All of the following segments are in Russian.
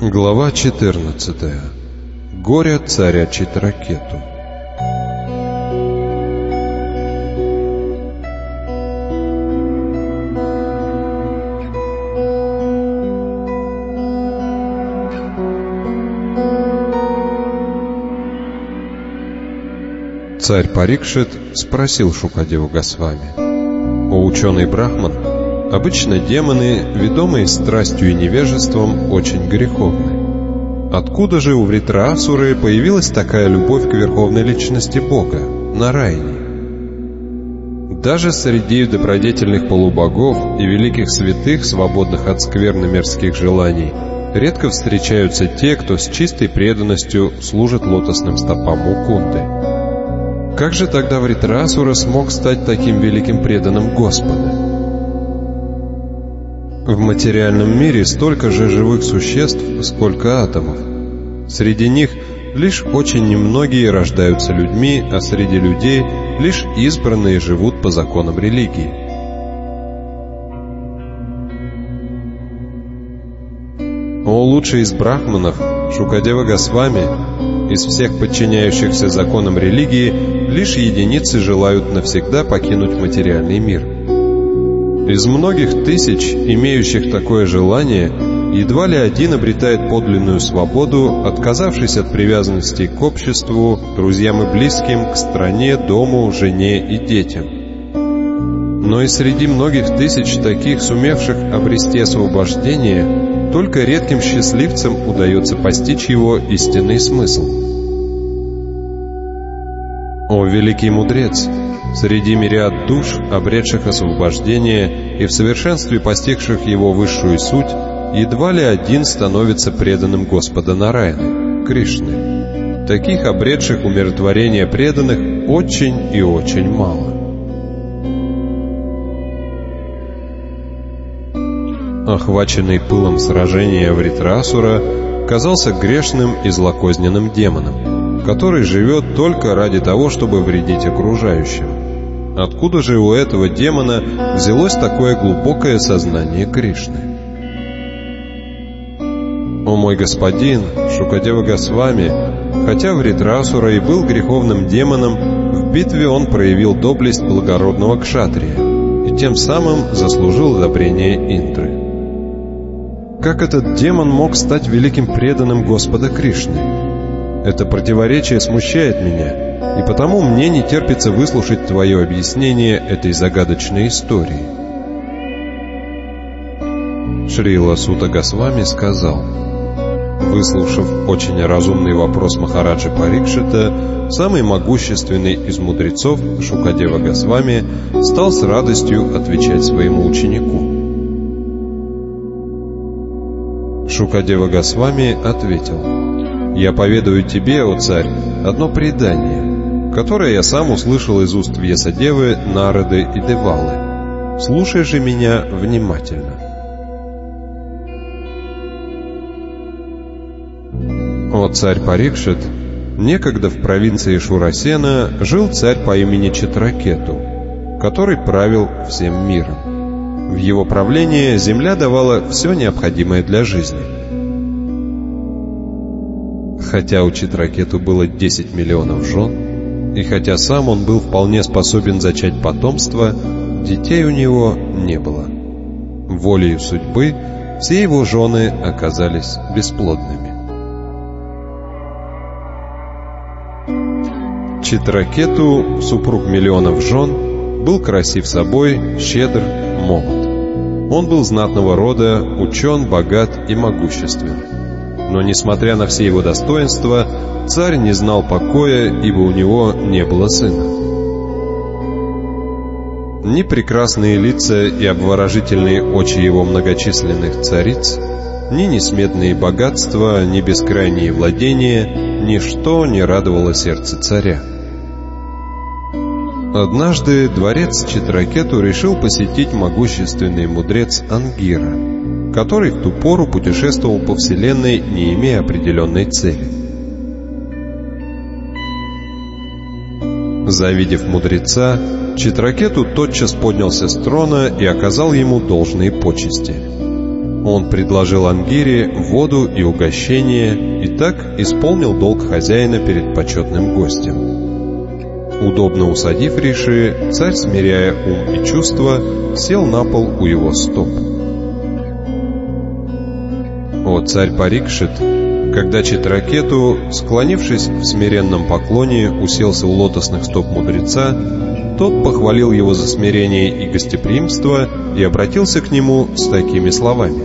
Глава 14. Горе царя Читракету. Царь Парикшит спросил Шукадеву Госвами: «О ученый Брахман, обычно демоны, ведомые страстью и невежеством, очень греховны. Откуда же у Вритраасуры появилась такая любовь к верховной личности Бога, Нараяне? Даже среди добродетельных полубогов и великих святых, свободных от скверно-мирских желаний, редко встречаются те, кто с чистой преданностью служит лотосным стопам Мукунды. Как же тогда Вритраасура смог стать таким великим преданным Господа? В материальном мире столько же живых существ, сколько атомов. Среди них лишь очень немногие рождаются людьми, а среди людей лишь избранные живут по законам религии. О лучший из брахманов, Шукадева Госвами, из всех подчиняющихся законам религии лишь единицы желают навсегда покинуть материальный мир. Из многих тысяч, имеющих такое желание, едва ли один обретает подлинную свободу, отказавшись от привязанности к обществу, друзьям и близким, к стране, дому, жене и детям. Но и среди многих тысяч таких, сумевших обрести освобождение, только редким счастливцам удается постичь его истинный смысл. О великий мудрец! Среди мириад душ, обретших освобождение и в совершенстве постигших его высшую суть, едва ли один становится преданным Господа Нараяны, Кришны. Таких обретших умиротворение преданных очень и очень мало. Охваченный пылом сражения Вритраасура казался грешным и злокозненным демоном, который живет только ради того, чтобы вредить окружающим. Откуда же у этого демона взялось такое глубокое сознание Кришны? О мой господин, Шукадева Госвами, хотя Вритраасура и был греховным демоном, в битве он проявил доблесть благородного кшатрия и тем самым заслужил одобрение Индры. Как этот демон мог стать великим преданным Господа Кришны? Это противоречие смущает меня, и потому мне не терпится выслушать твое объяснение этой загадочной истории. Шрила Сута Госвами сказал: выслушав очень разумный вопрос Махараджи Парикшита, самый могущественный из мудрецов, Шукадева Госвами, стал с радостью отвечать своему ученику. Шукадева Госвами ответил: «Я поведаю тебе, о царь, одно предание, которое я сам услышал из уст Вьясадевы, Нарады и Девалы. Слушай же меня внимательно. О царь Парикшит, некогда в провинции Шурасена жил царь по имени Читракету, который правил всем миром. В его правлении земля давала все необходимое для жизни. Хотя у Читракету было 10 миллионов жен, и хотя сам он был вполне способен зачать потомство, детей у него не было. Волею судьбы все его жены оказались бесплодными. Читракету, супруг миллионов жен, был красив собой, щедр, молод. Он был знатного рода, учен, богат и могуществен. Но, несмотря на все его достоинства, царь не знал покоя, ибо у него не было сына. Ни прекрасные лица и обворожительные очи его многочисленных цариц, ни несметные богатства, ни бескрайние владения, ничто не радовало сердце царя. Однажды дворец Читракету решил посетить могущественный мудрец Ангира, который в ту пору путешествовал по вселенной, не имея определенной цели. Завидев мудреца, Читракету тотчас поднялся с трона и оказал ему должные почести. Он предложил Ангире воду и угощение и так исполнил долг хозяина перед почетным гостем. Удобно усадив Риши, царь, смиряя ум и чувства, сел на пол у его стоп. О царь Парикшит, когда Читракету, склонившись в смиренном поклоне, уселся у лотосных стоп мудреца, тот похвалил его за смирение и гостеприимство и обратился к нему с такими словами.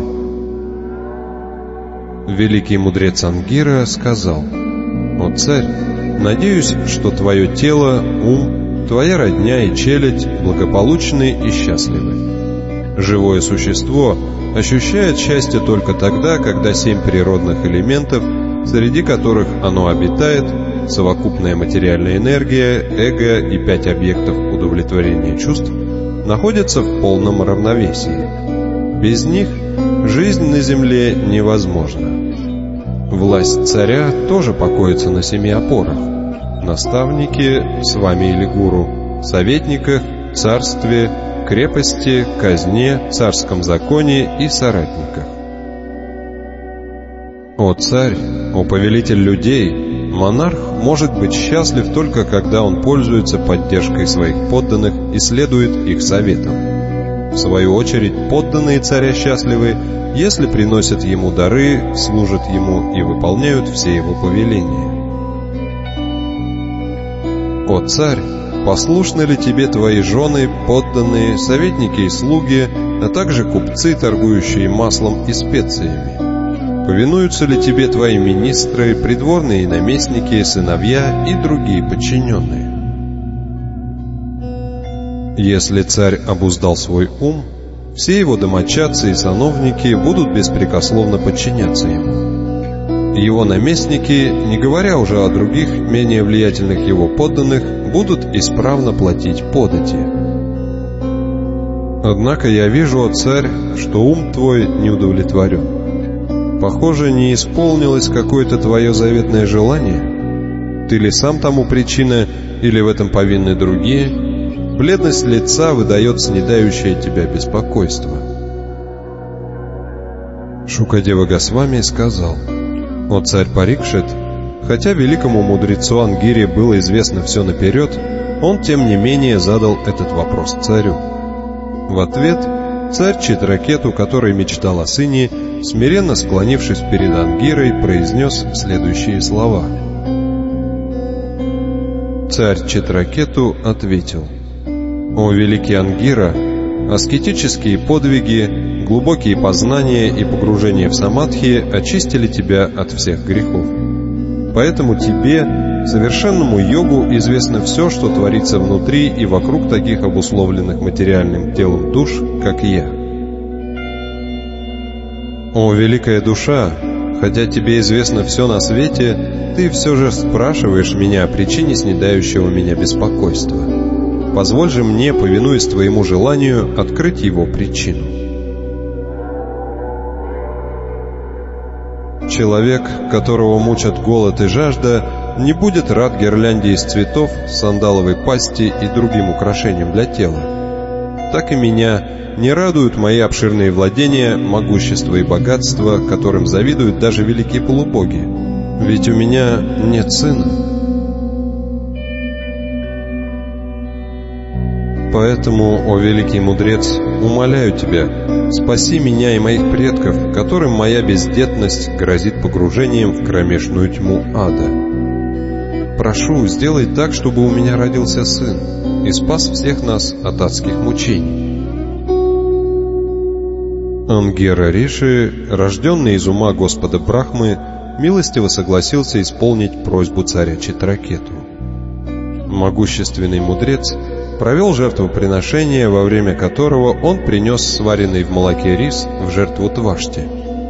Великий мудрец Ангира сказал: «О царь, надеюсь, что твое тело, ум, твоя родня и челядь благополучны и счастливы. Живое существо ощущает счастье только тогда, когда 7 природных элементов, среди которых оно обитает, совокупная материальная энергия, эго и 5 объектов удовлетворения чувств, находятся в полном равновесии. Без них жизнь на земле невозможна. Власть царя тоже покоится на 7 опорах: наставнике, с вами или гуру, советниках, царстве, крепости, казне, царском законе и соратниках. О царь, о повелитель людей, монарх может быть счастлив только когда он пользуется поддержкой своих подданных и следует их советам. В свою очередь, подданные царя счастливы, если приносят ему дары, служат ему и выполняют все его повеления. О царь, послушны ли тебе твои жены, подданные, советники и слуги, а также купцы, торгующие маслом и специями? Повинуются ли тебе твои министры, придворные наместники, сыновья и другие подчиненные? Если царь обуздал свой ум, все его домочадцы и сановники будут беспрекословно подчиняться ему. Его наместники, не говоря уже о других, менее влиятельных его подданных, будут исправно платить подати. Однако я вижу, о царь, что ум твой не удовлетворен. Похоже, не исполнилось какое-то твое заветное желание. Ты ли сам тому причина, или в этом повинны другие? Бледность лица выдает снедающее тебя беспокойство. Шукадева Госвами сказал: «О царь Парикшит, хотя великому мудрецу Ангире было известно все наперед, он тем не менее задал этот вопрос царю. В ответ царь Читракету, который мечтал о сыне, смиренно склонившись перед Ангирой, произнес следующие слова. Царь Читракету ответил: «О великий Ангира, аскетические подвиги, глубокие познания и погружение в самадхи очистили тебя от всех грехов. Поэтому тебе, совершенному йогу, известно все, что творится внутри и вокруг таких обусловленных материальным телом душ, как я. О великая душа, хотя тебе известно все на свете, ты все же спрашиваешь меня о причине снедающего меня беспокойства. Позволь же мне, повинуясь твоему желанию, открыть его причину». Человек, которого мучат голод и жажда, не будет рад гирлянде из цветов, сандаловой пасти и другим украшениям для тела. Так и меня не радуют мои обширные владения, могущество и богатство, которым завидуют даже великие полубоги. Ведь у меня нет сына. Поэтому, о великий мудрец, умоляю тебя, спаси меня и моих предков, которым моя бездетность грозит погружением в кромешную тьму ада. Прошу, сделай так, чтобы у меня родился сын и спас всех нас от адских мучений. Ангира Риши, рожденный из ума Господа Брахмы, милостиво согласился исполнить просьбу царя Читракету. Могущественный мудрец провел жертвоприношение, во время которого он принес сваренный в молоке рис в жертву Твашти.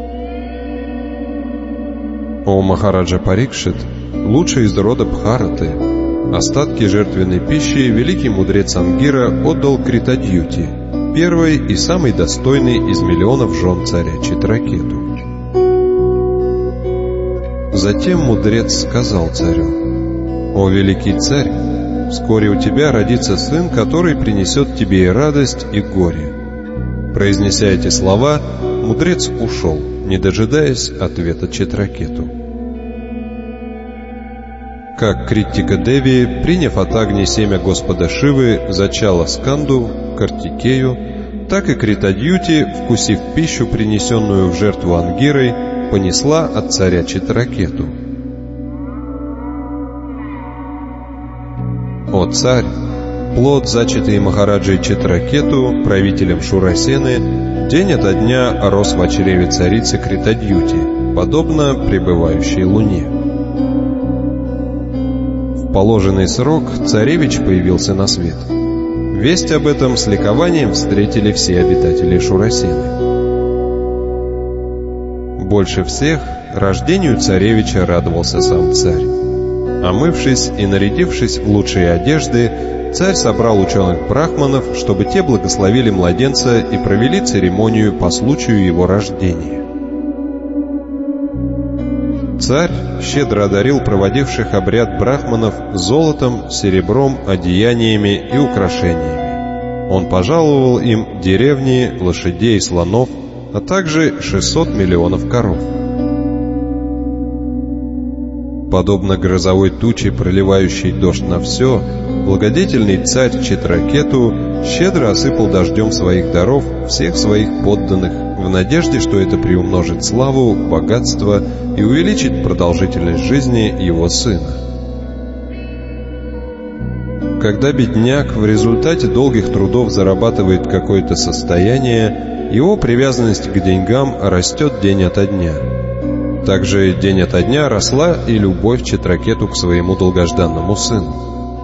О Махараджа Парикшит, лучший из рода Бхараты, остатки жертвенной пищи великий мудрец Ангира отдал Критадьюти, первой и самой достойной из миллионов жен царя Читракету. Затем мудрец сказал царю: «О великий царь, вскоре у тебя родится сын, который принесет тебе и радость, и горе». Произнеся эти слова, мудрец ушел, не дожидаясь ответа Читракету. Как Криттика Деви, приняв от Агни семя Господа Шивы, зачала Сканду, Картикею, так и Критадьюти, вкусив пищу, принесенную в жертву Ангирой, понесла от царя Читракету. «О царь, плод, зачатый Махараджей Читракету, правителем Шурасены, день ото дня рос в чреве царицы Критадьюти, подобно пребывающей луне. В положенный срок царевич появился на свет. Весть об этом с ликованием встретили все обитатели Шурасены. Больше всех рождению царевича радовался сам царь. Омывшись и нарядившись в лучшие одежды, царь собрал ученых-брахманов, чтобы те благословили младенца и провели церемонию по случаю его рождения. Царь щедро одарил проводивших обряд брахманов золотом, серебром, одеяниями и украшениями. Он пожаловал им деревни, лошадей, слонов, а также 600 миллионов коров. Подобно грозовой туче, проливающей дождь на все, благодетельный царь Читракету щедро осыпал дождем своих даров всех своих подданных в надежде, что это приумножит славу, богатство и увеличит продолжительность жизни его сына. Когда бедняк в результате долгих трудов зарабатывает какое-то состояние, его привязанность к деньгам растет день ото дня. Также день ото дня росла и любовь Читракету к своему долгожданному сыну.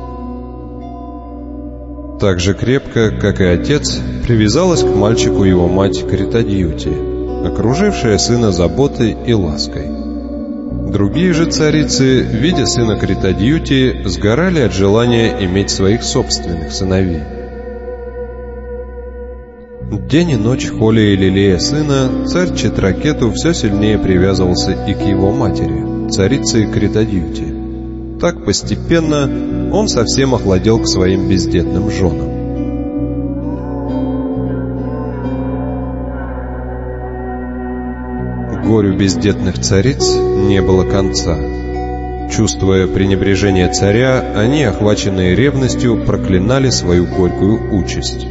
Так же крепко, как и отец, привязалась к мальчику его мать Критадьюти, окружившая сына заботой и лаской. Другие же царицы, видя сына Критадьюти, сгорали от желания иметь своих собственных сыновей. День и ночь холя и лелея сына, царь Читракету все сильнее привязывался и к его матери, царице Критадьюти. Так постепенно он совсем охладел к своим бездетным женам. Горю бездетных цариц не было конца. Чувствуя пренебрежение царя, они, охваченные ревностью, проклинали свою горькую участь.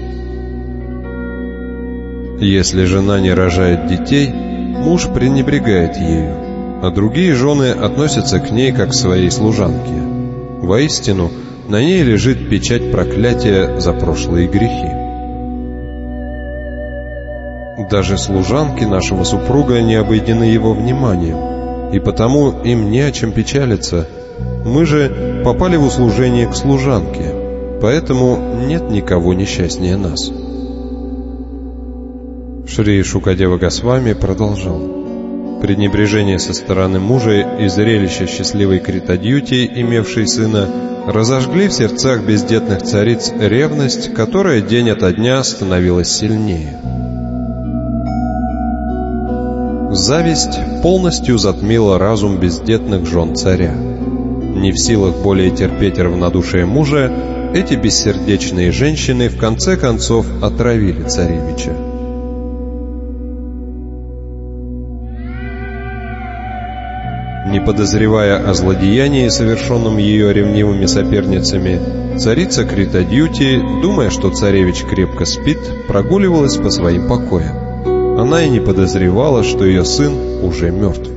Если жена не рожает детей, муж пренебрегает ею, а другие жены относятся к ней как к своей служанке. Воистину, на ней лежит печать проклятия за прошлые грехи. Даже служанки нашего супруга не обойдены его вниманием, и потому им не о чем печалиться. Мы же попали в услужение к служанке, поэтому нет никого несчастнее нас. Шри Шукадева Госвами продолжал. Пренебрежение со стороны мужа и зрелище счастливой Критадьюти, имевшей сына, разожгли в сердцах бездетных цариц ревность, которая день ото дня становилась сильнее. Зависть полностью затмила разум бездетных жен царя. Не в силах более терпеть равнодушие мужа, эти бессердечные женщины в конце концов отравили царевича. Не подозревая о злодеянии, совершенном ее ревнивыми соперницами, царица Критадьюти, думая, что царевич крепко спит, прогуливалась по своим покоям. Она и не подозревала, что ее сын уже мертв.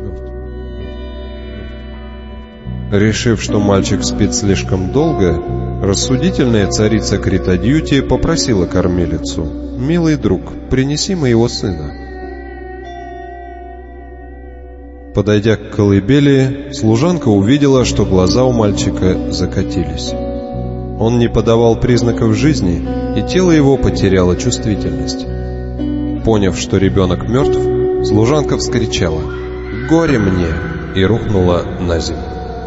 Решив, что мальчик спит слишком долго, рассудительная царица Критадьюти попросила кормилицу: «Милый друг, принеси моего сына». Подойдя к колыбели, служанка увидела, что глаза у мальчика закатились. Он не подавал признаков жизни, и тело его потеряло чувствительность. Поняв, что ребенок мертв, служанка вскричала: «Горе мне!» и рухнула на землю.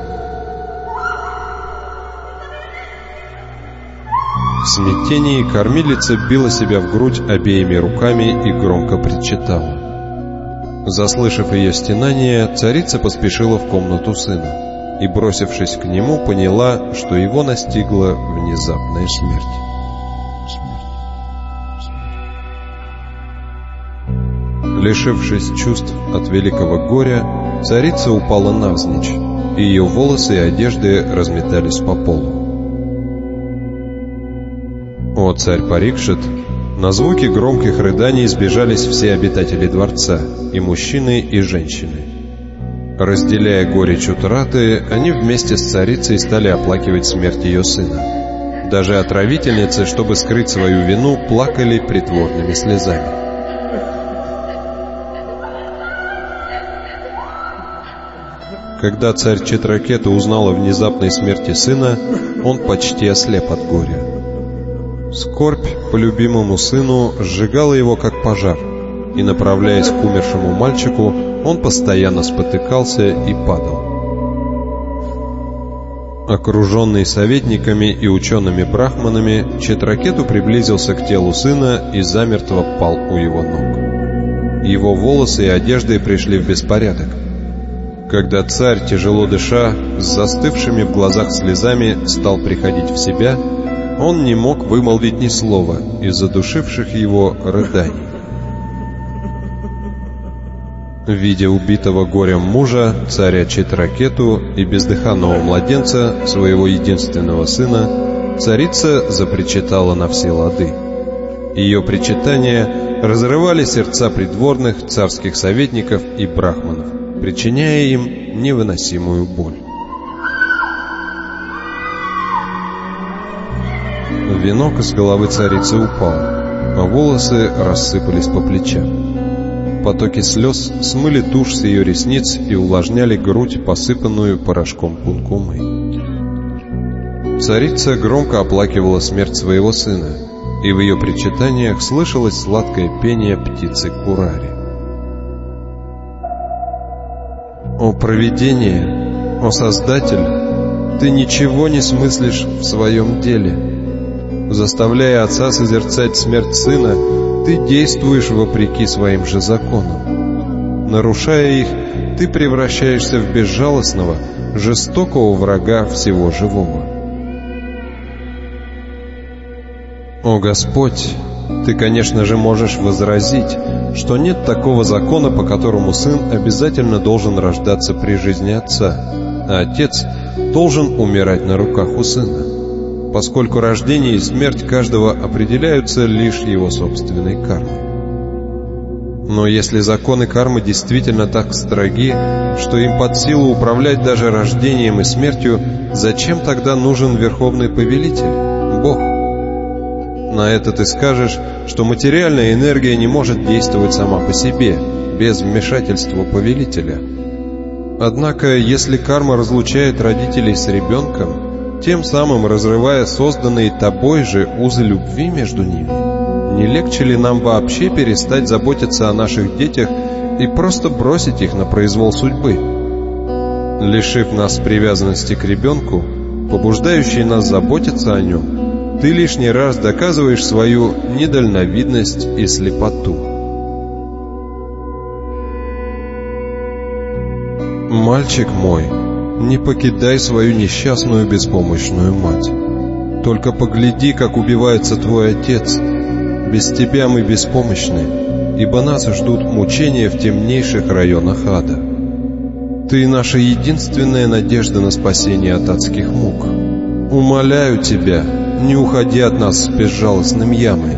В смятении кормилица била себя в грудь обеими руками и громко причитала. Заслышав ее стенание, царица поспешила в комнату сына и, бросившись к нему, поняла, что его настигла внезапная смерть. Лишившись чувств от великого горя, царица упала навзничь, и ее волосы и одежды разметались по полу. «О, царь Парикшит!» На звуки громких рыданий сбежались все обитатели дворца, и мужчины, и женщины. Разделяя горечь утраты, они вместе с царицей стали оплакивать смерть ее сына. Даже отравительницы, чтобы скрыть свою вину, плакали притворными слезами. Когда царь Читракета узнал о внезапной смерти сына, он почти ослеп от горя. Скорбь по любимому сыну сжигала его как пожар, и, направляясь к умершему мальчику, он постоянно спотыкался и падал. Окруженный советниками и учеными-брахманами, Читракету приблизился к телу сына и замертво пал у его ног. Его волосы и одежды пришли в беспорядок. Когда царь, тяжело дыша, с застывшими в глазах слезами, стал приходить в себя, он не мог вымолвить ни слова из-за душивших его рыданий. Видя убитого горем мужа, царя Читракету и бездыханного младенца, своего единственного сына, царица запричитала на все лады. Ее причитания разрывали сердца придворных, царских советников и брахманов, причиняя им невыносимую боль. Венок с головы царицы упал, а волосы рассыпались по плечам. Потоки слез смыли тушь с ее ресниц и увлажняли грудь, посыпанную порошком кункумы. Царица громко оплакивала смерть своего сына, и в ее причитаниях слышалось сладкое пение птицы Курари. «О провидение! О Создатель! Ты ничего не смыслишь в своем деле. Заставляя отца созерцать смерть сына, ты действуешь вопреки своим же законам. Нарушая их, ты превращаешься в безжалостного, жестокого врага всего живого. О Господь, ты, конечно же, можешь возразить, что нет такого закона, по которому сын обязательно должен рождаться при жизни отца, а отец должен умирать на руках у сына, поскольку рождение и смерть каждого определяются лишь его собственной кармой. Но если законы кармы действительно так строги, что им под силу управлять даже рождением и смертью, зачем тогда нужен Верховный Повелитель, Бог? На это ты скажешь, что материальная энергия не может действовать сама по себе, без вмешательства Повелителя. Однако, если карма разлучает родителей с ребенком, тем самым разрывая созданные тобой же узы любви между ними, не легче ли нам вообще перестать заботиться о наших детях и просто бросить их на произвол судьбы? Лишив нас привязанности к ребенку, побуждающей нас заботиться о нем, ты лишний раз доказываешь свою недальновидность и слепоту. Мальчик мой, не покидай свою несчастную беспомощную мать. Только погляди, как убивается твой отец. Без тебя мы беспомощны, ибо нас ждут мучения в темнейших районах ада. Ты наша единственная надежда на спасение от адских мук. Умоляю тебя, не уходи от нас с безжалостным ямой.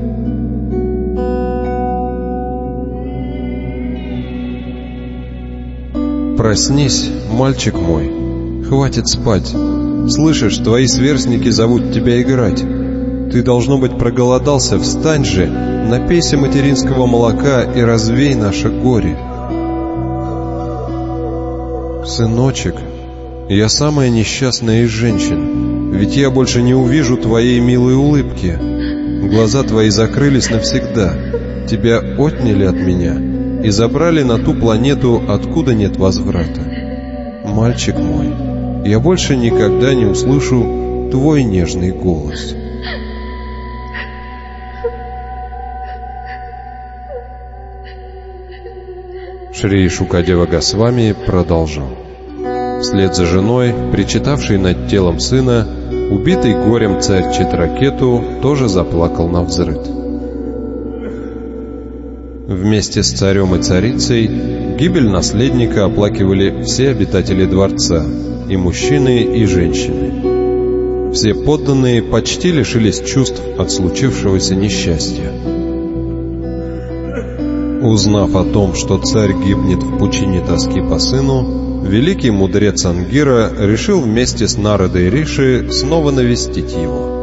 Проснись, мальчик мой, хватит спать. Слышишь, твои сверстники зовут тебя играть. Ты, должно быть, проголодался, встань же, напейся материнского молока и развей наше горе. Сыночек, я самая несчастная из женщин, ведь я больше не увижу твоей милой улыбки. Глаза твои закрылись навсегда, тебя отняли от меня и забрали на ту планету, откуда нет возврата. Мальчик мой, я больше никогда не услышу твой нежный голос. Шри Шукадева Госвами продолжал. Вслед за женой, причитавшей над телом сына, убитый горем царь Читракету тоже заплакал навзрыд. Вместе с царем и царицей гибель наследника оплакивали все обитатели дворца, и мужчины, и женщины. Все подданные почти лишились чувств от случившегося несчастья. Узнав о том, что царь гибнет в пучине тоски по сыну, великий мудрец Ангира решил вместе с Нарадой Риши снова навестить его.